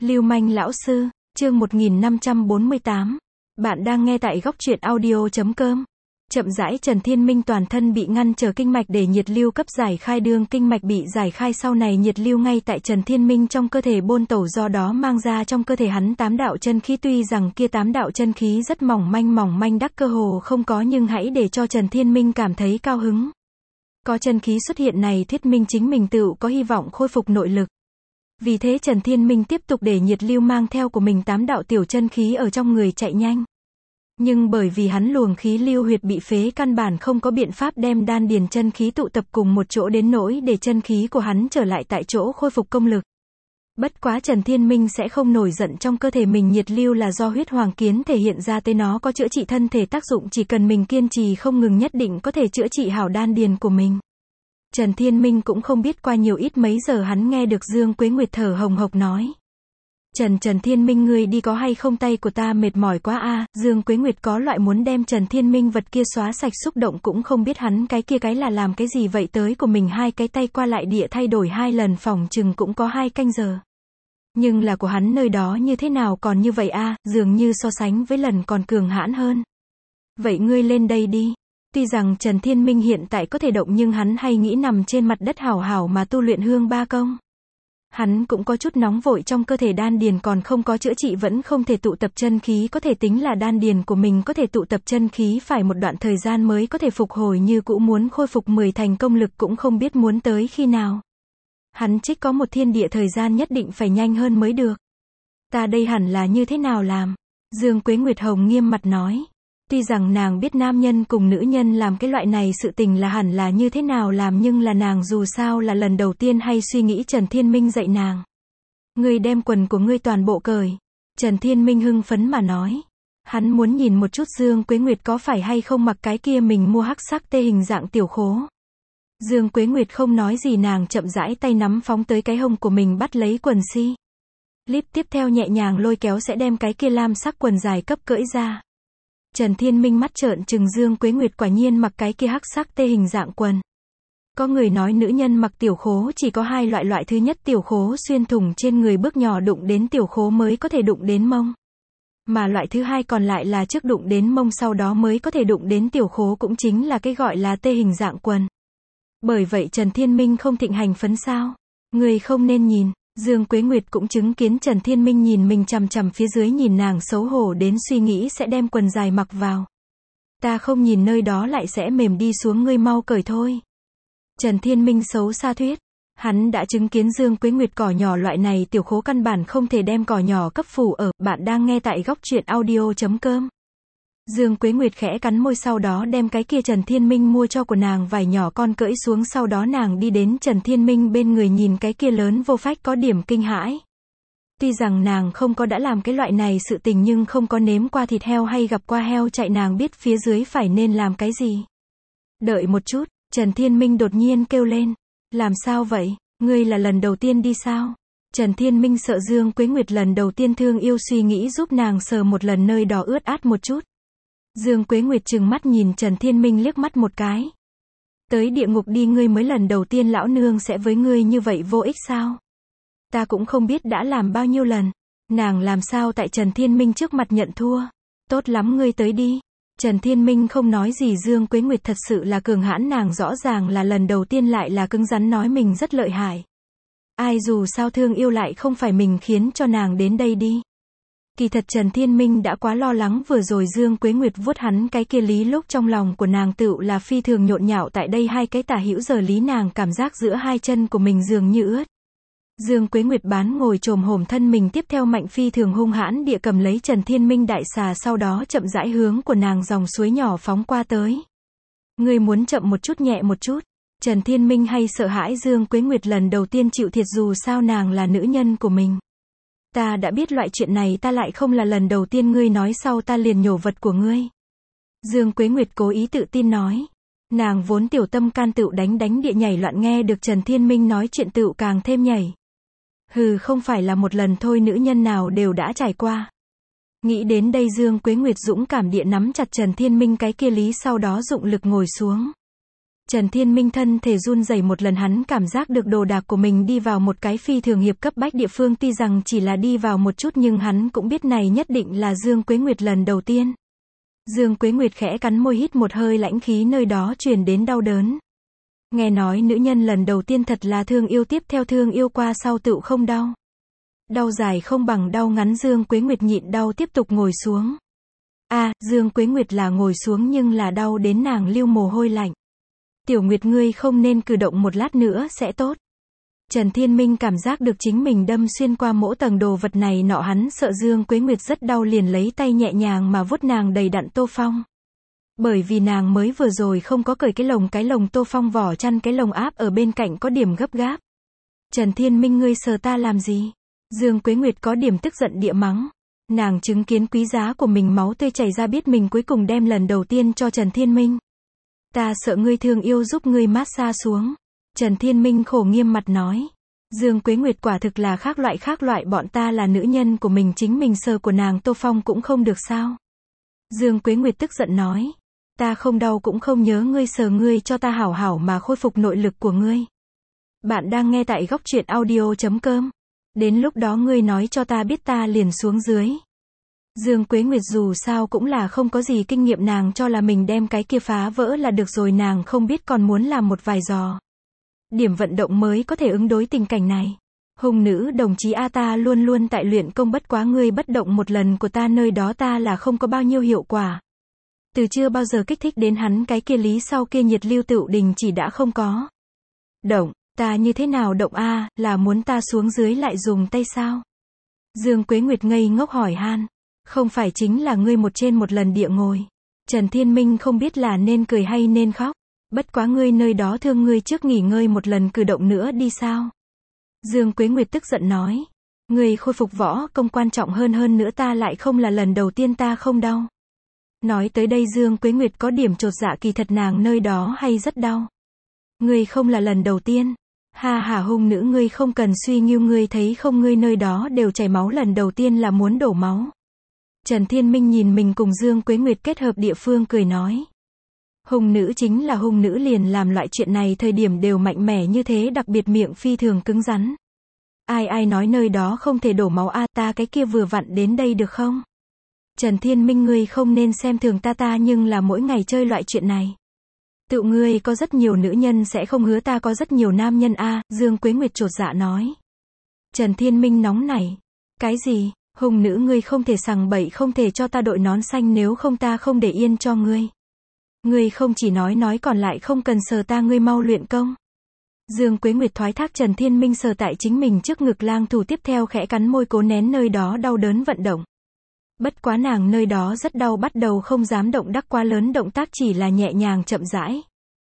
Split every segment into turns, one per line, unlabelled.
Lưu manh lão sư, chương 1548. Bạn đang nghe tại góc truyện audio.com. Chậm rãi Trần Thiên Minh toàn thân bị ngăn trở kinh mạch để nhiệt lưu cấp giải khai, đương kinh mạch bị giải khai sau này nhiệt lưu ngay tại Trần Thiên Minh trong cơ thể bôn tẩu, do đó mang ra trong cơ thể hắn 8 đạo chân khí. Tuy rằng kia 8 đạo chân khí rất mỏng manh đắc cơ hồ không có, nhưng hãy để cho Trần Thiên Minh cảm thấy cao hứng. Có chân khí xuất hiện này thuyết minh chính mình tựu có hy vọng khôi phục nội lực. Vì thế Trần Thiên Minh tiếp tục để nhiệt lưu mang theo của mình 8 đạo tiểu chân khí ở trong người chạy nhanh. Nhưng bởi vì hắn luồng khí lưu huyệt bị phế, căn bản không có biện pháp đem đan điền chân khí tụ tập cùng một chỗ, đến nỗi để chân khí của hắn trở lại tại chỗ khôi phục công lực. Bất quá Trần Thiên Minh sẽ không nổi giận, trong cơ thể mình nhiệt lưu là do huyết hoàng kiến thể hiện ra tới, nó có chữa trị thân thể tác dụng, chỉ cần mình kiên trì không ngừng nhất định có thể chữa trị hảo đan điền của mình. Trần Thiên Minh cũng không biết qua nhiều ít mấy giờ hắn nghe được Dương Quế Nguyệt thở hồng hộc nói. Trần Thiên Minh, ngươi đi có hay không, tay của ta mệt mỏi quá a. Dương Quế Nguyệt có loại muốn đem Trần Thiên Minh vật kia xóa sạch xúc động, cũng không biết hắn cái kia cái là làm cái gì vậy, tới của mình hai cái tay qua lại địa thay đổi 2 lần, phòng chừng cũng có 2 canh giờ. Nhưng là của hắn nơi đó như thế nào còn như vậy a, dường như so sánh với lần còn cường hãn hơn. Vậy ngươi lên đây đi. Tuy rằng Trần Thiên Minh hiện tại có thể động, nhưng hắn hay nghĩ nằm trên mặt đất hảo hảo mà tu luyện hương ba công. Hắn cũng có chút nóng vội, trong cơ thể đan điền còn không có chữa trị, vẫn không thể tụ tập chân khí, có thể tính là đan điền của mình có thể tụ tập chân khí phải một đoạn thời gian mới có thể phục hồi như cũ, muốn khôi phục 10 thành công lực cũng không biết muốn tới khi nào. Hắn trích có một thiên địa thời gian, nhất định phải nhanh hơn mới được. Ta đây hẳn là như thế nào làm? Dương Quế Nguyệt Hồng nghiêm mặt nói. Tuy rằng nàng biết nam nhân cùng nữ nhân làm cái loại này sự tình là hẳn là như thế nào làm, nhưng là nàng dù sao là lần đầu tiên hay suy nghĩ Trần Thiên Minh dạy nàng. Ngươi đem quần của ngươi toàn bộ cởi. Trần Thiên Minh hưng phấn mà nói. Hắn muốn nhìn một chút Dương Quế Nguyệt có phải hay không mặc cái kia mình mua hắc sắc tê hình dạng tiểu khố. Dương Quế Nguyệt không nói gì, nàng chậm rãi tay nắm phóng tới cái hông của mình, bắt lấy quần si. Líp tiếp theo nhẹ nhàng lôi kéo sẽ đem cái kia lam sắc quần dài cấp cởi ra. Trần Thiên Minh mắt trợn trừng, Dương Quế Nguyệt quả nhiên mặc cái kia hắc sắc tê hình dạng quần. Có người nói nữ nhân mặc tiểu khố chỉ có 2 loại, loại thứ nhất tiểu khố xuyên thủng trên người, bước nhỏ đụng đến tiểu khố mới có thể đụng đến mông. Mà loại thứ hai còn lại là trước đụng đến mông sau đó mới có thể đụng đến tiểu khố, cũng chính là cái gọi là tê hình dạng quần. Bởi vậy Trần Thiên Minh không thịnh hành phấn sao? Người không nên nhìn. Dương Quế Nguyệt cũng chứng kiến Trần Thiên Minh nhìn mình chằm chằm phía dưới, nhìn nàng xấu hổ đến suy nghĩ sẽ đem quần dài mặc vào. Ta không nhìn, nơi đó lại sẽ mềm đi xuống, ngươi mau cởi thôi. Trần Thiên Minh xấu xa thuyết. Hắn đã chứng kiến Dương Quế Nguyệt cỏ nhỏ loại này tiểu khố căn bản không thể đem cỏ nhỏ cấp phủ ở. Bạn đang nghe tại góc truyện audio.com. Dương Quế Nguyệt khẽ cắn môi, sau đó đem cái kia Trần Thiên Minh mua cho của nàng vải nhỏ con cởi xuống, sau đó nàng đi đến Trần Thiên Minh bên người, nhìn cái kia lớn vô phách có điểm kinh hãi. Tuy rằng nàng không có đã làm cái loại này sự tình, nhưng không có nếm qua thịt heo hay gặp qua heo chạy, nàng biết phía dưới phải nên làm cái gì. Đợi một chút, Trần Thiên Minh đột nhiên kêu lên. Làm sao vậy? Ngươi là lần đầu tiên đi sao? Trần Thiên Minh sợ Dương Quế Nguyệt lần đầu tiên thương yêu, suy nghĩ giúp nàng sờ một lần nơi đó ướt át một chút. Dương Quế Nguyệt trừng mắt nhìn Trần Thiên Minh liếc mắt một cái. Tới địa ngục đi, ngươi mới lần đầu tiên, lão nương sẽ với ngươi như vậy vô ích sao? Ta cũng không biết đã làm bao nhiêu lần. Nàng làm sao tại Trần Thiên Minh trước mặt nhận thua? Tốt lắm, ngươi tới đi. Trần Thiên Minh không nói gì, Dương Quế Nguyệt thật sự là cường hãn, nàng rõ ràng là lần đầu tiên lại là cứng rắn nói mình rất lợi hại. Ai dù sao thương yêu lại không phải mình khiến cho nàng đến đây đi. Kỳ thật Trần Thiên Minh đã quá lo lắng, vừa rồi Dương Quế Nguyệt vuốt hắn cái kia lý, lúc trong lòng của nàng tựu là phi thường nhộn nhạo, tại đây hai cái tả hữu giờ lý, nàng cảm giác giữa hai chân của mình dường như ướt. Dương Quế Nguyệt bán ngồi chồm hổm thân mình, tiếp theo mạnh phi thường hung hãn địa cầm lấy Trần Thiên Minh đại xà, sau đó chậm rãi hướng của nàng dòng suối nhỏ phóng qua tới. Ngươi muốn chậm một chút, nhẹ một chút. Trần Thiên Minh hay sợ hãi Dương Quế Nguyệt lần đầu tiên chịu thiệt, dù sao nàng là nữ nhân của mình. Ta đã biết loại chuyện này, ta lại không là lần đầu tiên, ngươi nói sau ta liền nhổ vật của ngươi. Dương Quế Nguyệt cố ý tự tin nói. Nàng vốn tiểu tâm can tựu đánh địa nhảy loạn, nghe được Trần Thiên Minh nói chuyện tựu càng thêm nhảy. Hừ, không phải là một lần thôi, nữ nhân nào đều đã trải qua. Nghĩ đến đây Dương Quế Nguyệt dũng cảm địa nắm chặt Trần Thiên Minh cái kia lý, sau đó dụng lực ngồi xuống. Trần Thiên Minh thân thể run rẩy một lần, hắn cảm giác được đồ đạc của mình đi vào một cái phi thường hiệp cấp bách địa phương, tuy rằng chỉ là đi vào một chút nhưng hắn cũng biết này nhất định là Dương Quế Nguyệt lần đầu tiên. Dương Quế Nguyệt khẽ cắn môi, hít một hơi lãnh khí, nơi đó truyền đến đau đớn. Nghe nói nữ nhân lần đầu tiên thật là thương yêu, tiếp theo thương yêu qua sau tựu không đau. Đau dài không bằng đau ngắn. Dương Quế Nguyệt nhịn đau tiếp tục ngồi xuống. Dương Quế Nguyệt là ngồi xuống nhưng là đau đến nàng lưu mồ hôi lạnh. Tiểu Nguyệt, ngươi không nên cử động, một lát nữa sẽ tốt. Trần Thiên Minh cảm giác được chính mình đâm xuyên qua mỗi tầng đồ vật này nọ, hắn sợ Dương Quế Nguyệt rất đau, liền lấy tay nhẹ nhàng mà vuốt nàng đầy đặn tô phong. Bởi vì nàng mới vừa rồi không có cởi cái lồng tô phong vỏ chăn, cái lồng áp ở bên cạnh có điểm gấp gáp. Trần Thiên Minh, ngươi sờ ta làm gì? Dương Quế Nguyệt có điểm tức giận địa mắng. Nàng chứng kiến quý giá của mình máu tươi chảy ra, biết mình cuối cùng đem lần đầu tiên cho Trần Thiên Minh. Ta sợ ngươi thương yêu, giúp ngươi mát xa xuống. Trần Thiên Minh khổ nghiêm mặt nói. Dương Quế Nguyệt quả thực là khác loại, bọn ta là nữ nhân của mình, chính mình sờ của nàng tô phong cũng không được sao? Dương Quế Nguyệt tức giận nói. Ta không đau cũng không nhớ ngươi sờ, ngươi cho ta hảo hảo mà khôi phục nội lực của ngươi. Bạn đang nghe tại góc truyện audio.com. Đến lúc đó ngươi nói cho ta biết, ta liền xuống dưới. Dương Quế Nguyệt dù sao cũng là không có gì kinh nghiệm, nàng cho là mình đem cái kia phá vỡ là được rồi, nàng không biết còn muốn làm một vài giò điểm vận động mới có thể ứng đối tình cảnh này. Hùng nữ đồng chí ta luôn luôn tại luyện công, bất quá ngươi bất động một lần của ta nơi đó ta là không có bao nhiêu hiệu quả. Từ chưa bao giờ kích thích đến hắn cái kia lý sau kia nhiệt lưu tựu đình chỉ đã không có. Động, ta như thế nào động là muốn ta xuống dưới lại dùng tay sao? Dương Quế Nguyệt ngây ngốc hỏi han. Không phải chính là ngươi một trên một lần địa ngồi. Trần Thiên Minh không biết là nên cười hay nên khóc. Bất quá ngươi nơi đó thương, ngươi trước nghỉ ngơi một lần cử động nữa đi sao? Dương Quế Nguyệt tức giận nói. Ngươi khôi phục võ công quan trọng hơn nữa ta lại không là lần đầu tiên, ta không đau. Nói tới đây Dương Quế Nguyệt có điểm chột dạ, kỳ thật nàng nơi đó hay rất đau. Ngươi không là lần đầu tiên. Hung nữ, ngươi không cần suy nghiêu, ngươi thấy không, ngươi nơi đó đều chảy máu, lần đầu tiên là muốn đổ máu. Trần Thiên Minh nhìn mình cùng Dương Quế Nguyệt kết hợp địa phương cười nói. Hung nữ chính là hung nữ, liền làm loại chuyện này thời điểm đều mạnh mẽ như thế, đặc biệt miệng phi thường cứng rắn. Ai nói nơi đó không thể đổ máu ta cái kia vừa vặn đến đây được không? Trần Thiên Minh, ngươi không nên xem thường ta nhưng là mỗi ngày chơi loại chuyện này. Tự ngươi có rất nhiều nữ nhân sẽ không hứa, ta có rất nhiều nam nhân Dương Quế Nguyệt chột dạ nói. Trần Thiên Minh nóng nảy. Cái gì? Hùng nữ, ngươi không thể sằng bậy, không thể cho ta đội nón xanh, nếu không ta không để yên cho ngươi. Ngươi không chỉ nói còn lại không cần sờ ta, ngươi mau luyện công. Dương Quế Nguyệt thoái thác Trần Thiên Minh sờ tại chính mình trước ngực lang thủ, tiếp theo khẽ cắn môi cố nén nơi đó đau đớn vận động. Bất quá nàng nơi đó rất đau, bắt đầu không dám động đắc quá lớn động tác, chỉ là nhẹ nhàng chậm rãi.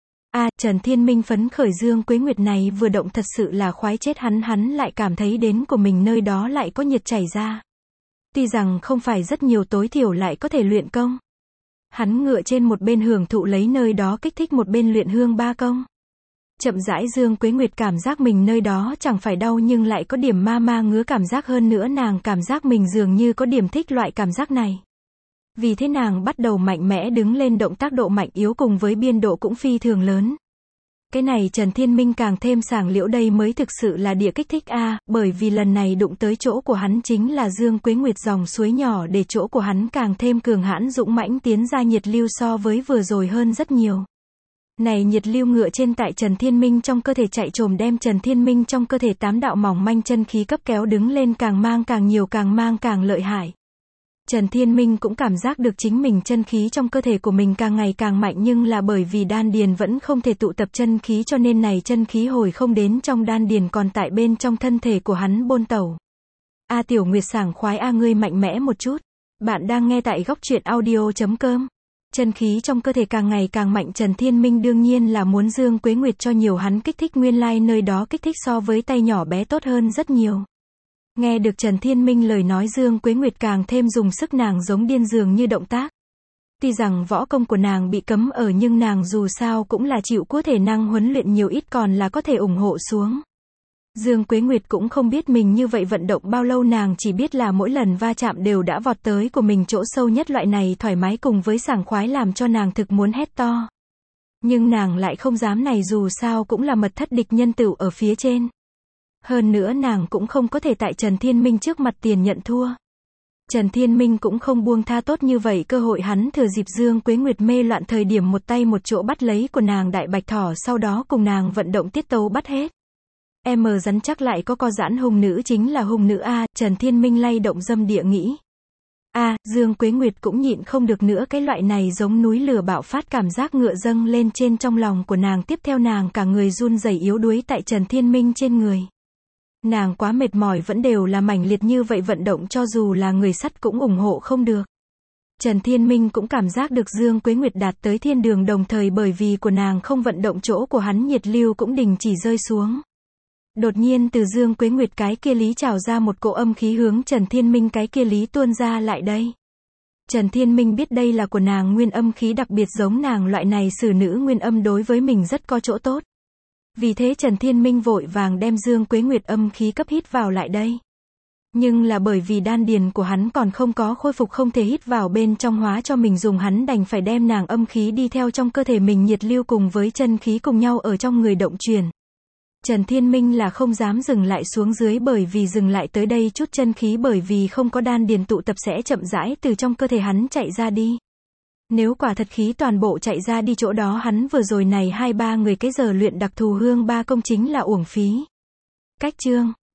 Trần Thiên Minh phấn khởi, Dương Quế Nguyệt này vừa động thật sự là khoái chết hắn lại cảm thấy đến của mình nơi đó lại có nhiệt chảy ra. Tuy rằng không phải rất nhiều, tối thiểu lại có thể luyện công. Hắn ngựa trên một bên hưởng thụ lấy nơi đó kích thích, một bên luyện hương ba công. Chậm rãi Dương Quế Nguyệt cảm giác mình nơi đó chẳng phải đau nhưng lại có điểm ma ngứa cảm giác, hơn nữa nàng cảm giác mình dường như có điểm thích loại cảm giác này. Vì thế nàng bắt đầu mạnh mẽ đứng lên, động tác độ mạnh yếu cùng với biên độ cũng phi thường lớn. Cái này Trần Thiên Minh càng thêm sảng liễu, đây mới thực sự là địa kích thích bởi vì lần này đụng tới chỗ của hắn chính là Dương Quế Nguyệt dòng suối nhỏ, để chỗ của hắn càng thêm cường hãn dũng mãnh tiến ra nhiệt lưu so với vừa rồi hơn rất nhiều. Này nhiệt lưu ngựa trên tại Trần Thiên Minh trong cơ thể chạy trồm, đem Trần Thiên Minh trong cơ thể 8 đạo mỏng manh chân khí cấp kéo đứng lên, càng mang càng nhiều, càng mang càng lợi hại. Trần Thiên Minh cũng cảm giác được chính mình chân khí trong cơ thể của mình càng ngày càng mạnh, nhưng là bởi vì đan điền vẫn không thể tụ tập chân khí cho nên này chân khí hồi không đến trong đan điền, còn tại bên trong thân thể của hắn bôn tẩu. Tiểu Nguyệt sảng khoái ngươi mạnh mẽ một chút. Bạn đang nghe tại góc truyện audio.com. Chân khí trong cơ thể càng ngày càng mạnh, Trần Thiên Minh đương nhiên là muốn Dương Quế Nguyệt cho nhiều hắn kích thích, nguyên lai nơi đó kích thích so với tay nhỏ bé tốt hơn rất nhiều. Nghe được Trần Thiên Minh lời nói, Dương Quế Nguyệt càng thêm dùng sức, nàng giống điên dường như động tác. Tuy rằng võ công của nàng bị cấm ở nhưng nàng dù sao cũng là chịu có thể năng huấn luyện nhiều ít, còn là có thể ủng hộ xuống. Dương Quế Nguyệt cũng không biết mình như vậy vận động bao lâu, nàng chỉ biết là mỗi lần va chạm đều đã vọt tới của mình chỗ sâu nhất, loại này thoải mái cùng với sảng khoái làm cho nàng thực muốn hét to. Nhưng nàng lại không dám này dù sao cũng là mật thất địch nhân tửu ở phía trên. Hơn nữa nàng cũng không có thể tại Trần Thiên Minh trước mặt tiền nhận thua. Trần Thiên Minh cũng không buông tha tốt như vậy cơ hội, hắn thừa dịp Dương Quế Nguyệt mê loạn thời điểm một tay một chỗ bắt lấy của nàng đại bạch thỏ, sau đó cùng nàng vận động tiết tấu bắt hết. Em rắn chắc lại có co giãn, hung nữ chính là hung nữ a, Trần Thiên Minh lay động dâm địa nghĩ. Dương Quế Nguyệt cũng nhịn không được nữa, cái loại này giống núi lửa bạo phát cảm giác ngựa dâng lên trên trong lòng của nàng, tiếp theo nàng cả người run rẩy yếu đuối tại Trần Thiên Minh trên người. Nàng quá mệt mỏi, vẫn đều là mãnh liệt như vậy vận động cho dù là người sắt cũng ủng hộ không được. Trần Thiên Minh cũng cảm giác được Dương Quế Nguyệt đạt tới thiên đường, đồng thời bởi vì của nàng không vận động, chỗ của hắn nhiệt lưu cũng đình chỉ rơi xuống. Đột nhiên từ Dương Quế Nguyệt cái kia lý trào ra một cỗ âm khí hướng Trần Thiên Minh cái kia lý tuôn ra lại đây. Trần Thiên Minh biết đây là của nàng nguyên âm khí, đặc biệt giống nàng loại này xử nữ nguyên âm đối với mình rất có chỗ tốt. Vì thế Trần Thiên Minh vội vàng đem Dương Quế Nguyệt âm khí cấp hít vào lại đây. Nhưng là bởi vì đan điền của hắn còn không có khôi phục, không thể hít vào bên trong hóa cho mình dùng, hắn đành phải đem nàng âm khí đi theo trong cơ thể mình nhiệt lưu cùng với chân khí cùng nhau ở trong người động chuyển. Trần Thiên Minh là không dám dừng lại xuống dưới, bởi vì dừng lại tới đây chút chân khí bởi vì không có đan điền tụ tập sẽ chậm rãi từ trong cơ thể hắn chạy ra đi. Nếu quả thật khí toàn bộ chạy ra đi, chỗ đó hắn vừa rồi này 2-3 người cái giờ luyện đặc thù hương ba công chính là uổng phí. Cách chương